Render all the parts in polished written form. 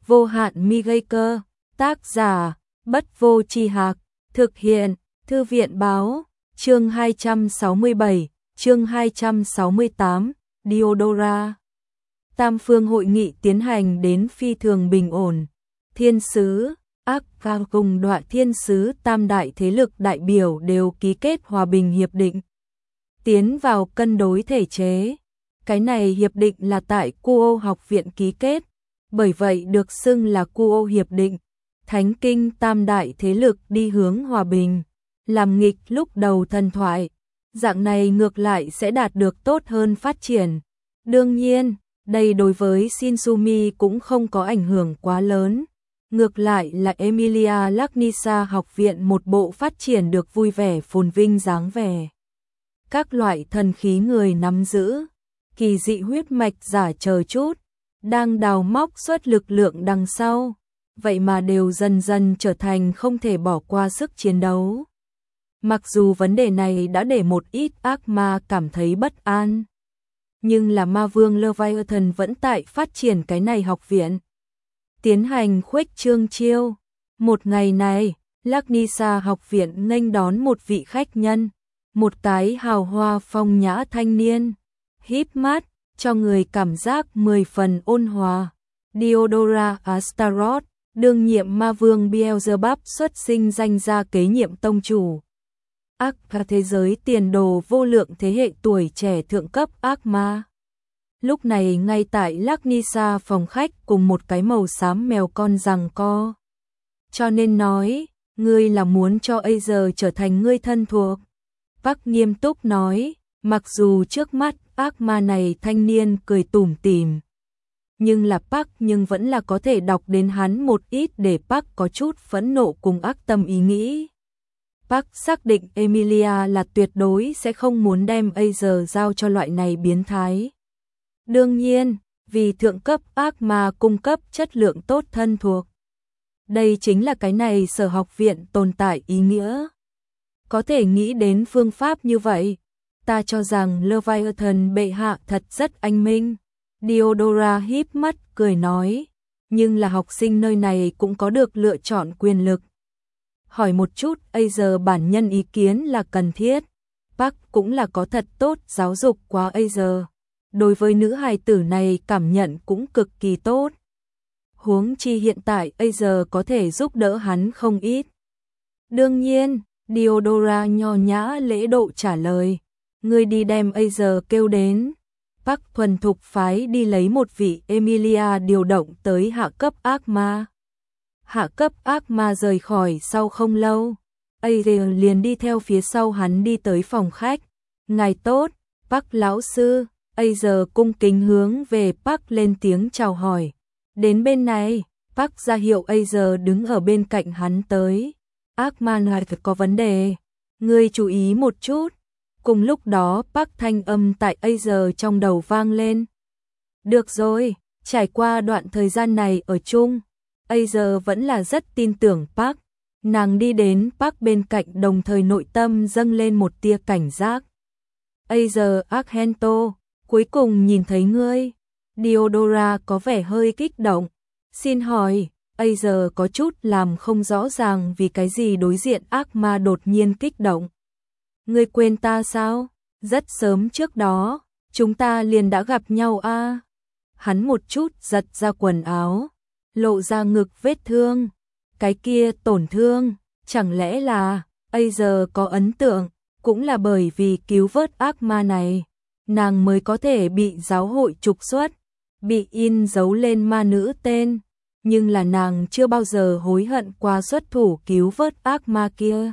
Vô hạn mi gây cơ, tác giả, Bất Vô Tri Hạc, thực hiện, Thư viện báo, chương 267, chương 268, Diodora. Tam phương hội nghị tiến hành đến phi thường bình ổn. Thiên sứ, Ác-Ca cùng Đoạ thiên sứ tam đại thế lực đại biểu đều ký kết hòa bình hiệp định. Tiến vào cân đối thể chế. Cái này hiệp định là tại Kuo học viện ký kết, bởi vậy được xưng là Kuo hiệp định. Thánh kinh tam đại thế lực đi hướng hòa bình, làm nghịch lúc đầu thần thoại. Dạng này ngược lại sẽ đạt được tốt hơn phát triển. Đương nhiên, đây đối với Shinsumi cũng không có ảnh hưởng quá lớn. Ngược lại là Emilia Larknissa học viện một bộ phát triển được vui vẻ phồn vinh dáng vẻ. Các loại thần khí người nắm giữ, kỳ dị huyết mạch giả chờ chút, đang đào móc xuất lực lượng đằng sau, vậy mà đều dần dần trở thành không thể bỏ qua sức chiến đấu. Mặc dù vấn đề này đã để một ít ác ma cảm thấy bất an, nhưng là ma vương Leviathan vẫn tại phát triển cái này học viện. Tiến hành khuếch trương chiêu. Một ngày này, Larknissa học viện nghênh đón một vị khách nhân, một cái hào hoa phong nhã thanh niên, híp mắt, cho người cảm giác 10 phần ôn hòa. Diodora Astaroth, đương nhiệm ma vương Beelzebub xuất sinh danh gia kế nhiệm tông chủ. Ác ca thế giới tiền đồ vô lượng thế hệ tuổi trẻ thượng cấp ác ma. Lúc này ngay tại Larknissa phòng khách cùng một cái màu xám mèo con giằng co. Cho nên nói, ngươi là muốn cho Aether trở thành ngươi thân thuộc. Park nghiêm túc nói, mặc dù trước mắt ác ma này thanh niên cười tủm tỉm, nhưng là Park nhưng vẫn là có thể đọc đến hắn một ít để Park có chút phẫn nộ cùng ác tâm ý nghĩ. Park xác định Emilia là tuyệt đối sẽ không muốn đem Aether giao cho loại này biến thái. Đương nhiên, vì thượng cấp ác ma cung cấp chất lượng tốt thân thuộc. Đây chính là cái này sở học viện tồn tại ý nghĩa. Có thể nghĩ đến phương pháp như vậy, ta cho rằng Leviathan bệ hạ thật rất anh minh. Diodora híp mắt cười nói, nhưng là học sinh nơi này cũng có được lựa chọn quyền lực. Hỏi một chút, Aether bản nhân ý kiến là cần thiết. Park cũng là có thật tốt giáo dục quá Aether. Đối với nữ hài tử này cảm nhận cũng cực kỳ tốt. Huống chi hiện tại Aether có thể giúp đỡ hắn không ít. Đương nhiên, Diodora nho nhã lễ độ trả lời, ngươi đi đem Aether kêu đến. Park thuần thục phái đi lấy một vị Emilia điều động tới hạ cấp ác ma. Hạ cấp ác ma rời khỏi sau không lâu, Aether liền đi theo phía sau hắn đi tới phòng khách. Ngài tốt, Park lão sư. Aether cung kính hướng về Park lên tiếng chào hỏi. Đến bên này, Park ra hiệu Aether đứng ở bên cạnh hắn tới. Ác ma này có vấn đề, ngươi chú ý một chút. Cùng lúc đó Park thanh âm tại Aether trong đầu vang lên. Được rồi, trải qua đoạn thời gian này ở chung, Aether vẫn là rất tin tưởng Park. Nàng đi đến Park bên cạnh đồng thời nội tâm dâng lên một tia cảnh giác. Aether Argento, cuối cùng nhìn thấy ngươi. Diodora có vẻ hơi kích động. Xin hỏi, Aether có chút làm không rõ ràng vì cái gì đối diện ác ma đột nhiên kích động. Ngươi quên ta sao? Rất sớm trước đó, chúng ta liền đã gặp nhau a. Hắn một chút giật ra quần áo, lộ ra ngực vết thương. Cái kia tổn thương, chẳng lẽ là Aether có ấn tượng, cũng là bởi vì cứu vớt ác ma này, nàng mới có thể bị giáo hội trục xuất, bị in dấu lên ma nữ tên, nhưng là nàng chưa bao giờ hối hận qua xuất thủ cứu vớt ác ma kia.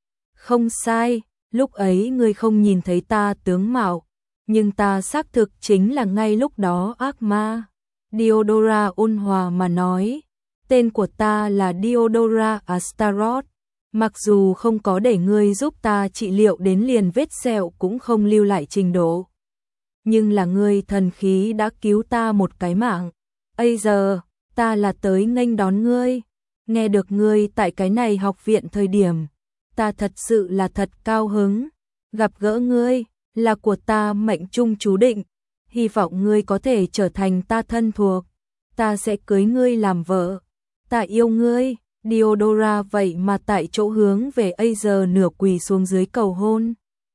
Không sai, lúc ấy ngươi không nhìn thấy ta tướng mạo, nhưng ta xác thực chính là ngay lúc đó ác ma. Diodora ôn hòa mà nói, tên của ta là Diodora Astaroth, mặc dù không có để ngươi giúp ta trị liệu đến liền vết sẹo cũng không lưu lại trình độ. Nhưng là ngươi thần khí đã cứu ta một cái mạng. Aether, ta là tới nghênh đón ngươi. Nghe được ngươi tại cái này học viện thời điểm, ta thật sự là thật cao hứng. Gặp gỡ ngươi là của ta mệnh trung chú định. Hy vọng ngươi có thể trở thành ta thân thuộc. ta sẽ cưới ngươi làm vợ, ta yêu ngươi. Diodora vậy mà tại chỗ hướng về Acer nửa quỳ xuống dưới cầu hôn.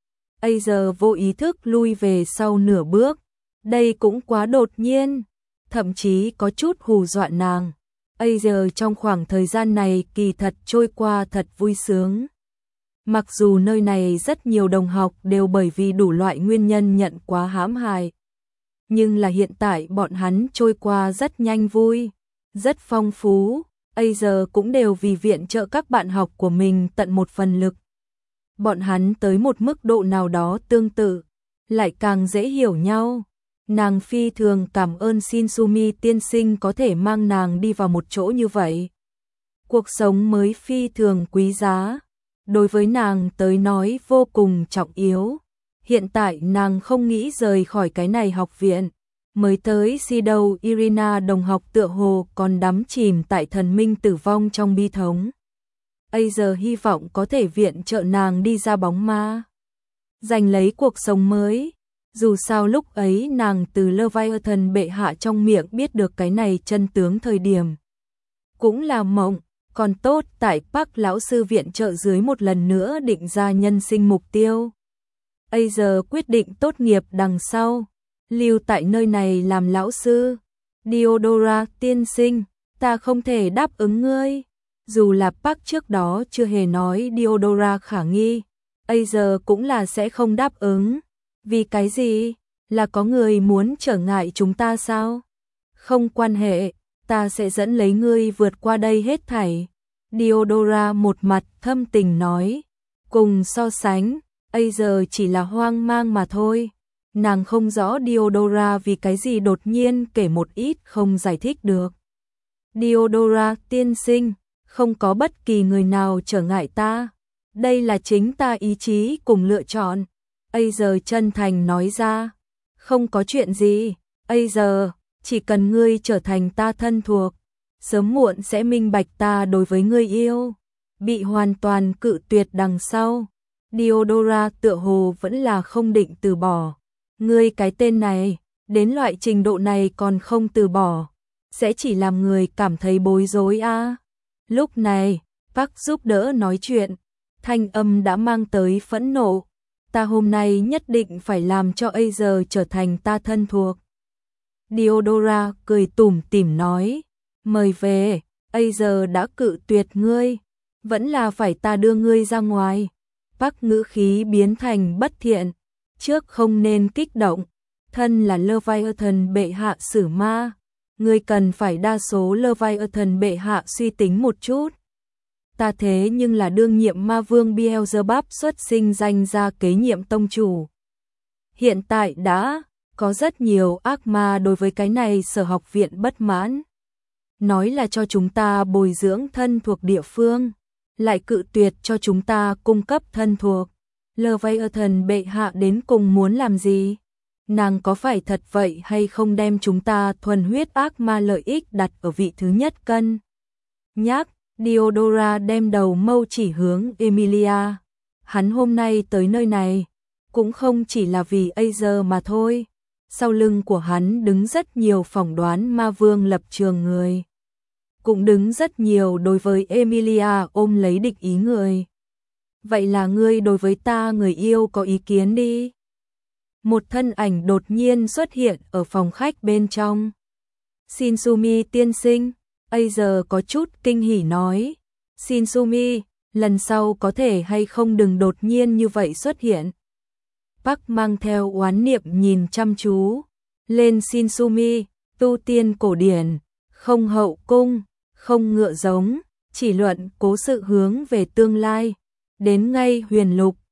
Acer vô ý thức lui về sau nửa bước, đây cũng quá đột nhiên, thậm chí có chút hù dọa nàng. Acer trong khoảng thời gian này kỳ thật trôi qua thật vui sướng. Mặc dù nơi này rất nhiều đồng học đều bởi vì đủ loại nguyên nhân nhận quá hãm hại, nhưng là hiện tại bọn hắn trôi qua rất nhanh vui, rất phong phú. Acer cũng đều vì viện trợ các bạn học của mình tận một phần lực. Bọn hắn tới một mức độ nào đó tương tự, lại càng dễ hiểu nhau. Nàng phi thường cảm ơn Shinsumi tiên sinh có thể mang nàng đi vào một chỗ như vậy. Cuộc sống mới phi thường quý giá, đối với nàng tới nói vô cùng trọng yếu. Hiện tại nàng không nghĩ rời khỏi cái này học viện. Mới tới Shido Irina đồng học tựa hồ còn đắm chìm tại thần minh tử vong trong bi thống. Acer hy vọng có thể viện trợ nàng đi ra bóng ma, giành lấy cuộc sống mới. Dù sao lúc ấy nàng từ Leviathan bệ hạ trong miệng biết được cái này chân tướng thời điểm, cũng là mộng. Còn tốt tại Park lão sư viện trợ dưới một lần nữa định ra nhân sinh mục tiêu. Acer quyết định tốt nghiệp đằng sau, lưu tại nơi này làm lão sư. Diodora tiên sinh, ta không thể đáp ứng ngươi. Dù là Park trước đó chưa hề nói Diodora khả nghi, Acer cũng là sẽ không đáp ứng. Vì cái gì? Là có người muốn trở ngại chúng ta sao? Không quan hệ, ta sẽ dẫn lấy ngươi vượt qua đây hết thảy. Diodora một mặt thâm tình nói. Cùng so sánh, Acer chỉ là hoang mang mà thôi. Nàng không rõ Diodora vì cái gì đột nhiên kể một ít không giải thích được. Diodora tiên sinh, không có bất kỳ người nào trở ngại ta. Đây là chính ta ý chí cùng lựa chọn. Acer chân thành nói ra. Không có chuyện gì, Acer, chỉ cần ngươi trở thành ta thân thuộc, sớm muộn sẽ minh bạch ta đối với ngươi yêu. Bị hoàn toàn cự tuyệt đằng sau, Diodora tựa hồ vẫn là không định từ bỏ. Ngươi cái tên này, đến loại trình độ này còn không từ bỏ, sẽ chỉ làm người cảm thấy bối rối a. Lúc này, Park giúp đỡ nói chuyện, thanh âm đã mang tới phẫn nộ. Ta hôm nay nhất định phải làm cho Acer trở thành ta thân thuộc. Diodora cười tủm tỉm nói, mời về, Acer đã cự tuyệt ngươi, vẫn là phải ta đưa ngươi ra ngoài. Park ngữ khí biến thành bất thiện, trước không nên kích động, thân là Leviathan bệ hạ xử ma, ngươi cần phải đa số Leviathan bệ hạ suy tính một chút. Ta thế nhưng là đương nhiệm ma vương Beelzebub xuất sinh danh ra kế nhiệm tông chủ. Hiện tại đã có rất nhiều ác ma đối với cái này sở học viện bất mãn. Nói là cho chúng ta bồi dưỡng thân thuộc địa phương, lại cự tuyệt cho chúng ta cung cấp thân thuộc. Leviathan bệ hạ đến cùng muốn làm gì? Nàng có phải thật vậy hay không đem chúng ta thuần huyết ác ma lợi ích đặt ở vị thứ nhất cân? Nhắc, Diodora đem đầu mâu chỉ hướng Emilia. Hắn hôm nay tới nơi này, cũng không chỉ là vì Acer mà thôi. Sau lưng của hắn đứng rất nhiều phỏng đoán ma vương lập trường người. Cũng đứng rất nhiều đối với Emilia ôm lấy địch ý người. Vậy là ngươi đối với ta người yêu có ý kiến đi. Một thân ảnh đột nhiên xuất hiện ở phòng khách bên trong. Shinsumi tiên sinh, Acer có chút kinh hỉ nói. Shinsumi, lần sau có thể hay không đừng đột nhiên như vậy xuất hiện. Park mang theo oán niệm nhìn chăm chú lên Shinsumi, tu tiên cổ điển, không hậu cung, không ngựa giống, chỉ luận cố sự hướng về tương lai. Đến ngay huyền lục,